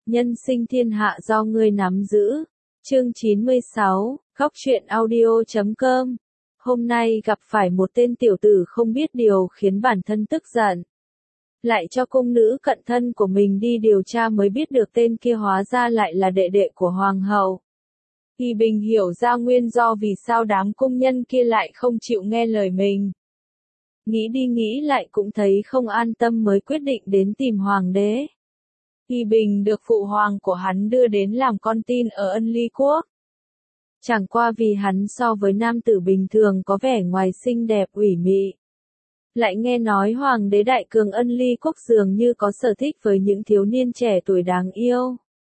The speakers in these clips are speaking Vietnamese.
Nhân sinh thiên hạ do ngươi nắm giữ. Chương 96, Góc truyện audio.com. Hôm nay gặp phải một tên tiểu tử không biết điều khiến bản thân tức giận. Lại cho cung nữ cận thân của mình đi điều tra mới biết được tên kia hóa ra lại là đệ đệ của hoàng hậu. Kỳ Bình hiểu ra nguyên do vì sao đám cung nhân kia lại không chịu nghe lời mình. Nghĩ đi nghĩ lại cũng thấy không an tâm mới quyết định đến tìm hoàng đế. Kỳ Bình được phụ hoàng của hắn đưa đến làm con tin ở Ân Ly Quốc. Chẳng qua vì hắn so với nam tử bình thường có vẻ ngoài xinh đẹp ủy mị. Lại nghe nói hoàng đế đại cường Ân Ly Quốc dường như có sở thích với những thiếu niên trẻ tuổi đáng yêu.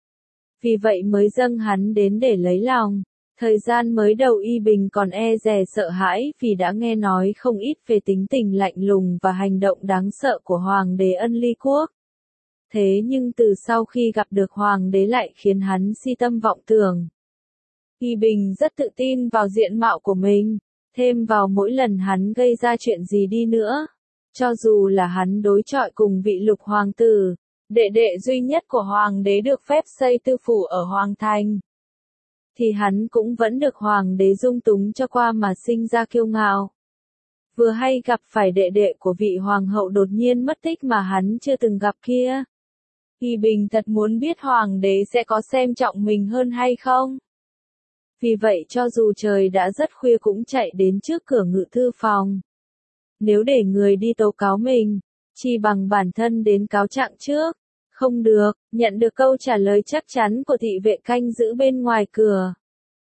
Vì vậy mới dâng hắn đến để lấy lòng. Thời gian mới đầu Y Bình còn e dè sợ hãi vì đã nghe nói không ít về tính tình lạnh lùng và hành động đáng sợ của hoàng đế Ân Ly Quốc. Thế nhưng từ sau khi gặp được hoàng đế lại khiến hắn si tâm vọng tưởng. Y Bình rất tự tin vào diện mạo của mình, thêm vào mỗi lần hắn gây ra chuyện gì đi nữa. Cho dù là hắn đối chọi cùng vị lục hoàng tử, đệ đệ duy nhất của hoàng đế được phép xây tư phủ ở Hoàng Thành, thì hắn cũng vẫn được hoàng đế dung túng cho qua mà sinh ra kiêu ngạo. Vừa hay gặp phải đệ đệ của vị hoàng hậu đột nhiên mất tích mà hắn chưa từng gặp kia. Y Bình thật muốn biết hoàng đế sẽ có xem trọng mình hơn hay không. Vì vậy cho dù trời đã rất khuya cũng chạy đến trước cửa ngự thư phòng. Nếu để người đi tố cáo mình, chỉ bằng bản thân đến cáo trạng trước. Không được, nhận được câu trả lời chắc chắn của thị vệ canh giữ bên ngoài cửa.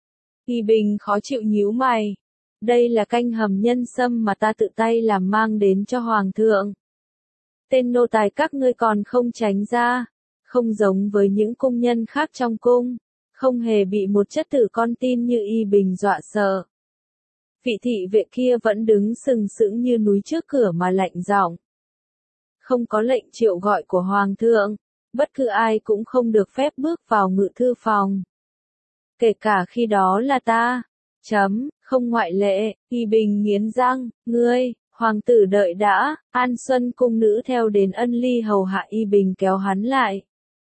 Y Bình khó chịu nhíu mày. Đây là canh hầm nhân sâm mà ta tự tay làm mang đến cho hoàng thượng. Tên nô tài các ngươi còn không tránh ra, không giống với những cung nhân khác trong cung, không hề bị một chất tử con tin như Y Bình dọa sợ. Vị thị vệ kia vẫn đứng sừng sững như núi trước cửa mà lạnh giọng. Không có lệnh triệu gọi của hoàng thượng, bất cứ ai cũng không được phép bước vào ngự thư phòng. Kể cả khi đó là ta. Không ngoại lệ. Y Bình nghiến răng, ngươi, hoàng tử đợi đã. An Xuân cung nữ theo đến Ân Ly hầu hạ Y Bình kéo hắn lại.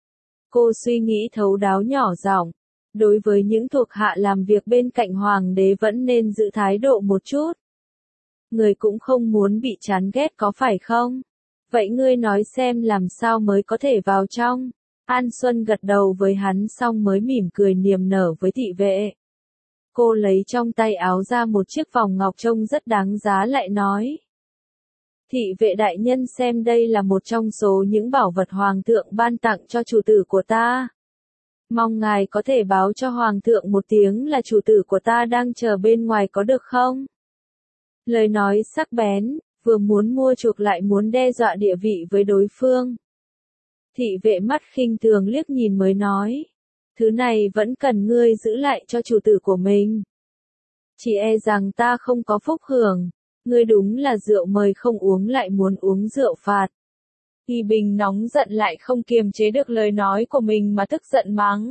Cô suy nghĩ thấu đáo nhỏ giọng. Đối với những thuộc hạ làm việc bên cạnh hoàng đế vẫn nên giữ thái độ một chút. Người cũng không muốn bị chán ghét có phải không? Vậy ngươi nói xem làm sao mới có thể vào trong. An Xuân gật đầu với hắn xong mới mỉm cười niềm nở với thị vệ. Cô lấy trong tay áo ra một chiếc vòng ngọc trông rất đáng giá lại nói. Thị vệ đại nhân xem đây là một trong số những bảo vật hoàng thượng ban tặng cho chủ tử của ta. Mong ngài có thể báo cho hoàng thượng một tiếng là chủ tử của ta đang chờ bên ngoài có được không? Lời nói sắc bén, vừa muốn mua chuộc lại muốn đe dọa địa vị với đối phương. Thị vệ mắt khinh thường liếc nhìn mới nói. Thứ này vẫn cần ngươi giữ lại cho chủ tử của mình. Chỉ e rằng ta không có phúc hưởng. Ngươi đúng là rượu mời không uống lại muốn uống rượu phạt. Y Bình nóng giận lại không kiềm chế được lời nói của mình mà tức giận mắng.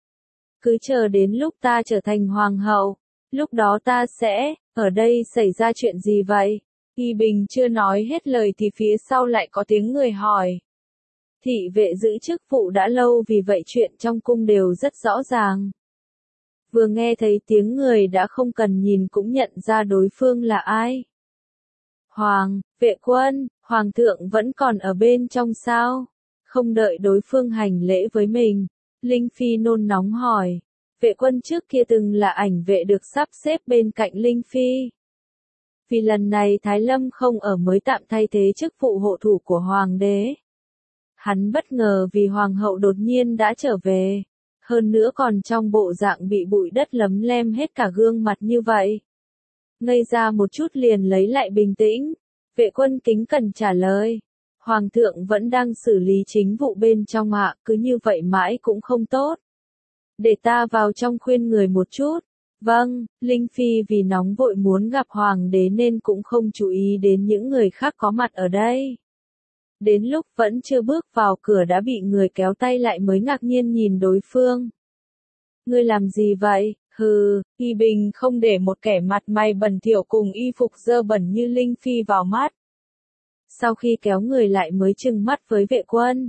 Cứ chờ đến lúc ta trở thành hoàng hậu, lúc đó ta sẽ, ở đây xảy ra chuyện gì vậy? Y Bình chưa nói hết lời thì phía sau lại có tiếng người hỏi. Thị vệ giữ chức vụ đã lâu vì vậy chuyện trong cung đều rất rõ ràng. Vừa nghe thấy tiếng người đã không cần nhìn cũng nhận ra đối phương là ai. Vệ quân, hoàng thượng vẫn còn ở bên trong sao? Không đợi đối phương hành lễ với mình, Linh Phi nôn nóng hỏi. Vệ quân trước kia từng là ảnh vệ được sắp xếp bên cạnh Linh Phi. Vì lần này Thái Lâm không ở mới tạm thay thế chức vụ hộ thủ của hoàng đế. Hắn bất ngờ vì hoàng hậu đột nhiên đã trở về, hơn nữa còn trong bộ dạng bị bụi đất lấm lem hết cả gương mặt như vậy. Ngây ra một chút liền lấy lại bình tĩnh, vệ quân kính cẩn trả lời. Hoàng thượng vẫn đang xử lý chính vụ bên trong ạ, cứ như vậy mãi cũng không tốt. Để ta vào trong khuyên người một chút. Vâng, Linh Phi vì nóng vội muốn gặp hoàng đế nên cũng không chú ý đến những người khác có mặt ở đây. Đến lúc vẫn chưa bước vào cửa đã bị người kéo tay lại mới ngạc nhiên nhìn đối phương. Ngươi làm gì vậy? Hừ, Y Bình không để một kẻ mặt mày bẩn thỉu cùng y phục dơ bẩn như Linh Phi vào mắt. Sau khi kéo người lại mới trừng mắt với vệ quân.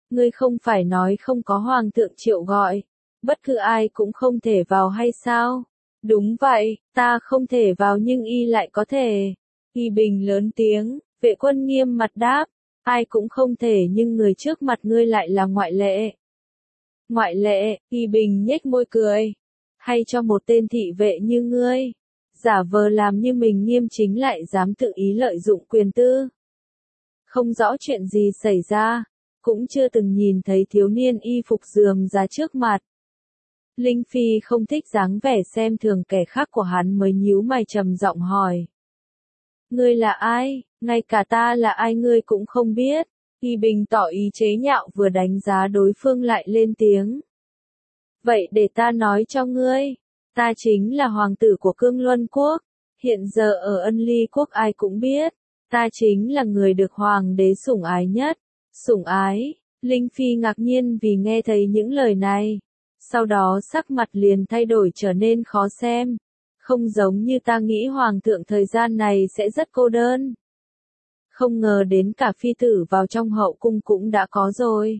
Ngươi không phải nói không có hoàng thượng triệu gọi, bất cứ ai cũng không thể vào hay sao? Đúng vậy, ta không thể vào nhưng y lại có thể. Y Bình lớn tiếng, Vệ Quân nghiêm mặt đáp, ai cũng không thể nhưng người trước mặt ngươi lại là ngoại lệ. Ngoại lệ, Y Bình nhếch môi cười. Hay cho một tên thị vệ như ngươi, giả vờ làm như mình nghiêm chính lại dám tự ý lợi dụng quyền tư. Không rõ chuyện gì xảy ra, cũng chưa từng nhìn thấy thiếu niên y phục rườm rà trước mặt. Linh Phi không thích dáng vẻ xem thường kẻ khác của hắn mới nhíu mày trầm giọng hỏi. Ngươi là ai, ngay cả ta là ai ngươi cũng không biết. Y Bình tỏ ý chế nhạo vừa đánh giá đối phương lại lên tiếng. Vậy để ta nói cho ngươi, ta chính là hoàng tử của Cương Luân Quốc, hiện giờ ở Ân Ly Quốc ai cũng biết, ta chính là người được hoàng đế sủng ái nhất. Sủng ái, Linh Phi ngạc nhiên vì nghe thấy những lời này, sau đó sắc mặt liền thay đổi trở nên khó xem, không giống như ta nghĩ hoàng thượng thời gian này sẽ rất cô đơn. Không ngờ đến cả phi tử vào trong hậu cung cũng đã có rồi.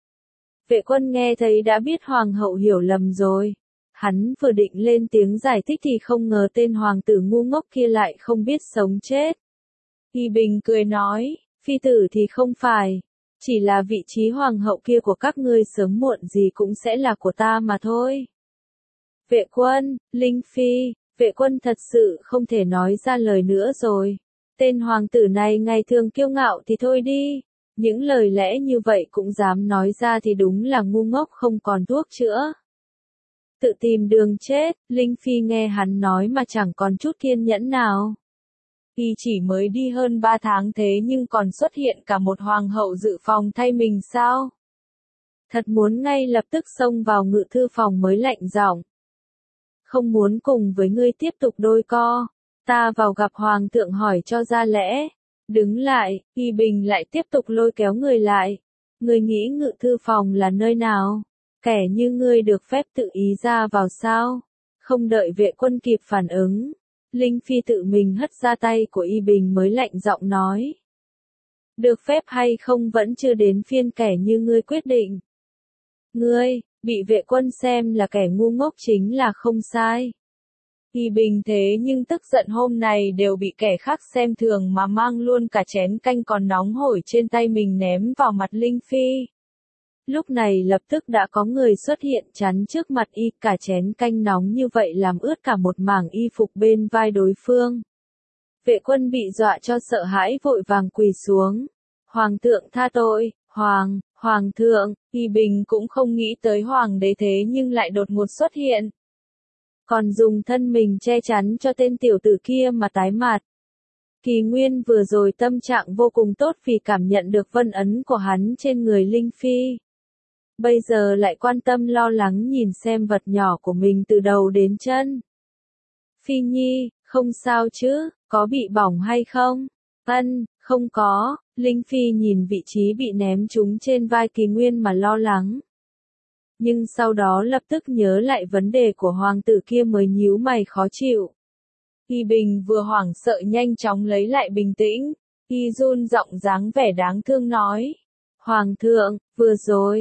Vệ Quân nghe thấy đã biết hoàng hậu hiểu lầm rồi. Hắn vừa định lên tiếng giải thích thì không ngờ tên hoàng tử ngu ngốc kia lại không biết sống chết. Y Bình cười nói, phi tử thì không phải, chỉ là vị trí hoàng hậu kia của các ngươi sớm muộn gì cũng sẽ là của ta mà thôi. Vệ Quân, Linh Phi, Vệ Quân thật sự không thể nói ra lời nữa rồi. Tên hoàng tử này ngày thường kiêu ngạo thì thôi đi, những lời lẽ như vậy cũng dám nói ra thì đúng là ngu ngốc không còn thuốc chữa. Tự tìm đường chết, Linh Phi nghe hắn nói mà chẳng còn chút kiên nhẫn nào. Y chỉ mới đi hơn 3 tháng thế nhưng còn xuất hiện cả một hoàng hậu dự phòng thay mình sao? Thật muốn ngay lập tức xông vào ngự thư phòng mới lạnh giọng. Không muốn cùng với ngươi tiếp tục đôi co. Ta vào gặp hoàng thượng hỏi cho ra lẽ. Đứng lại, Y Bình lại tiếp tục lôi kéo người lại. Ngươi nghĩ ngự thư phòng là nơi nào? Kẻ như ngươi được phép tự ý ra vào sao? Không đợi Vệ Quân kịp phản ứng. Linh Phi tự mình hất ra tay của Y Bình mới lạnh giọng nói. Được phép hay không vẫn chưa đến phiên kẻ như ngươi quyết định. Ngươi, bị Vệ Quân xem là kẻ ngu ngốc chính là không sai. Y Bình thế nhưng tức giận hôm này đều bị kẻ khác xem thường mà mang luôn cả chén canh còn nóng hổi trên tay mình ném vào mặt Linh Phi. Lúc này lập tức đã có người xuất hiện chắn trước mặt y, cả chén canh nóng như vậy làm ướt cả một mảng y phục bên vai đối phương. Vệ Quân bị dọa cho sợ hãi vội vàng quỳ xuống. Hoàng thượng tha tội, hoàng thượng, Y Bình cũng không nghĩ tới hoàng đế thế nhưng lại đột ngột xuất hiện. Còn dùng thân mình che chắn cho tên tiểu tử kia mà tái mặt. Kỳ Nguyên vừa rồi tâm trạng vô cùng tốt vì cảm nhận được vân ấn của hắn trên người Linh Phi. Bây giờ lại quan tâm lo lắng nhìn xem vật nhỏ của mình từ đầu đến chân. Phi Nhi, không sao chứ, có bị bỏng hay không? Ân, không có, Linh Phi nhìn vị trí bị ném trúng trên vai Kỳ Nguyên mà lo lắng. Nhưng sau đó lập tức nhớ lại vấn đề của hoàng tử kia mới nhíu mày khó chịu. Y Bình vừa hoảng sợ nhanh chóng lấy lại bình tĩnh, y run giọng dáng vẻ đáng thương nói. Hoàng thượng, vừa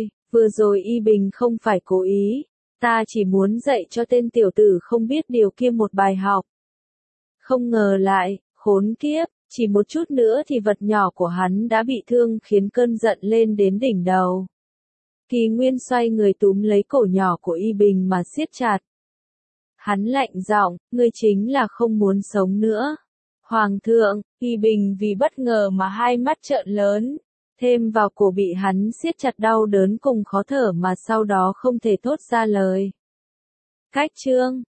rồi Y Bình không phải cố ý, ta chỉ muốn dạy cho tên tiểu tử không biết điều kia một bài học. Không ngờ lại, khốn kiếp, chỉ một chút nữa thì vật nhỏ của hắn đã bị thương khiến cơn giận lên đến đỉnh đầu. Kỳ Nguyên xoay người túm lấy cổ nhỏ của Y Bình mà siết chặt. Hắn lạnh giọng, ngươi chính là không muốn sống nữa. Hoàng thượng, Y Bình vì bất ngờ mà hai mắt trợn lớn, thêm vào cổ bị hắn siết chặt đau đớn cùng khó thở mà sau đó không thể thốt ra lời. Cách chương